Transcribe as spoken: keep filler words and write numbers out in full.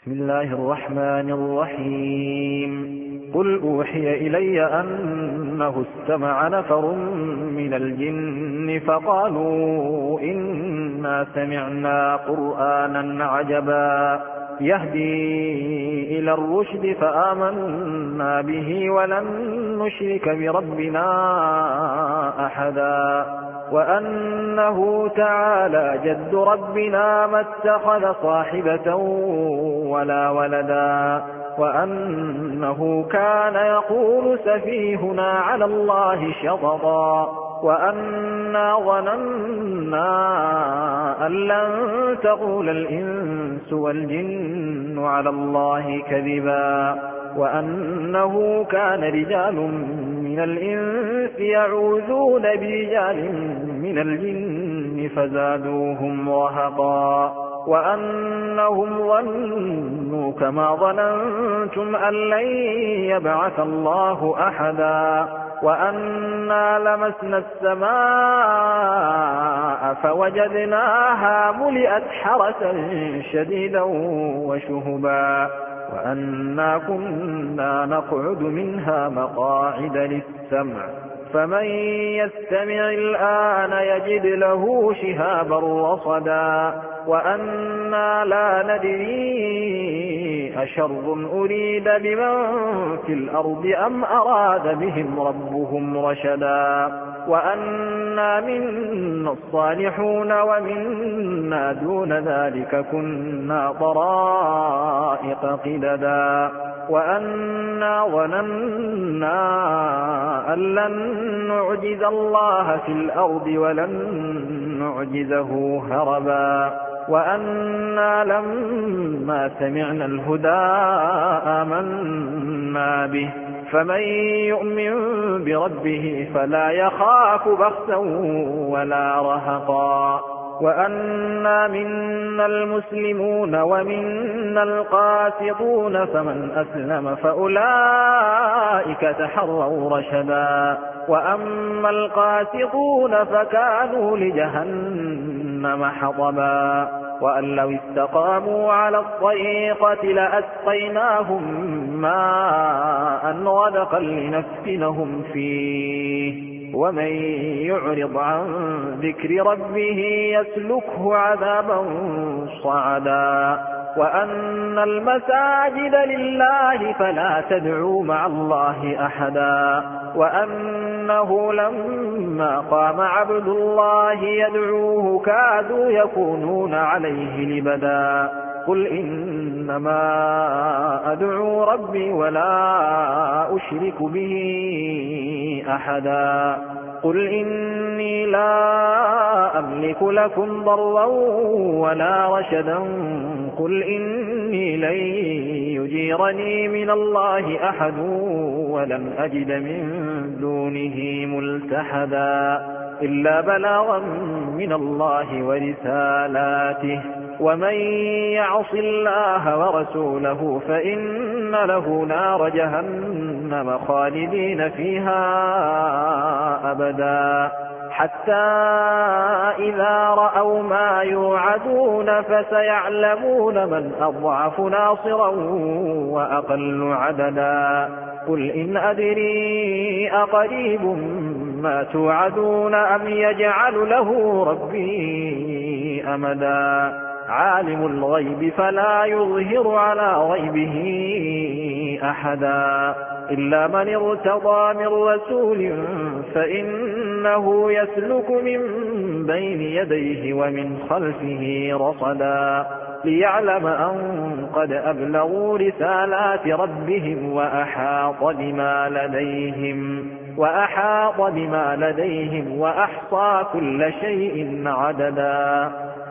بسم الله الرحمن الرحيم قل أوحي إلي أنه استمع نفر من الجن فقالوا إنا سمعنا قرآنا عجبا يهدي إلى الرشد فآمنا به ولن نشرك بربنا أحدا وأنه تعالى جد ربنا ما اتخذ صاحبة ولا ولدا وأنه كان يقول سفيهنا على الله شططا وأنا ظننا أن لن تقول الإنس والجن على الله كذبا وأنه كان رجال من الإنس يعوذون برجال من الجن فزادوهم رهقا وأنهم ظنوا كما ظننتم أن لن يبعث الله أحدا وأنا لمسنا السماء فوجدناها ملئت حرسا شديدا وشهبا وأنا كنا نقعد منها مقاعد للسمع فمن يستمع الآن يجد له شهابا رصدا وأنا لا ندري أشر أريد بمن في الأرض أم أراد بهم ربهم رشدا وأنا منا الصالحون ومنا دون ذلك كنا طرائق قددا وأنا ظننا أن لن نعجز الله في الأرض ولن نعجزه هربا وأنا لما سمعنا الهدى آمنا به فمن يؤمن بربه فلا يخاف بخسا ولا رهقا وأنا منا المسلمون ومنا القاسطون فمن أسلم فأولئك تحروا رشدا وأما القاسطون فكانوا لجهنم حطبا وأن لو استقاموا على الطريقة لأسقيناهم ماء غدقا لنفتنهم فيه ومن يعرض عن ذكر ربه يسلكه عذابا صعدا وأن المساجد لله فلا تدعوا مع الله أحدا وأنه لما قام عبد الله يدعوه كادوا يكونون عليه لبدا قل إنما أدعو ربي ولا أشرك به أحدا قل إني لا أملك لكم ضرا ولا رشدا قل إني لن يجيرني من الله أحد ولن أجد من دونه ملتحدا إلا بلاغا من الله ورسالاته ومن يعص الله ورسوله فإن له نار جهنم خالدين فيها أبدا حتى إذا رأوا ما يوعدون فسيعلمون من أضعف ناصرا وأقل عددا قل إن أدري أقريب ما توعدون أم يجعل له ربي أمدا عالم الغيب فلا يظهر على غيبه أحدا إلا من ارتضى من رسول فإنه يسلك من بين يديه ومن خلفه رصدا ليعلم أن قد أبلغوا رسالات ربهم وأحاط بما لديهم وأحاط بما لديهم وأحصى كل شيء عددا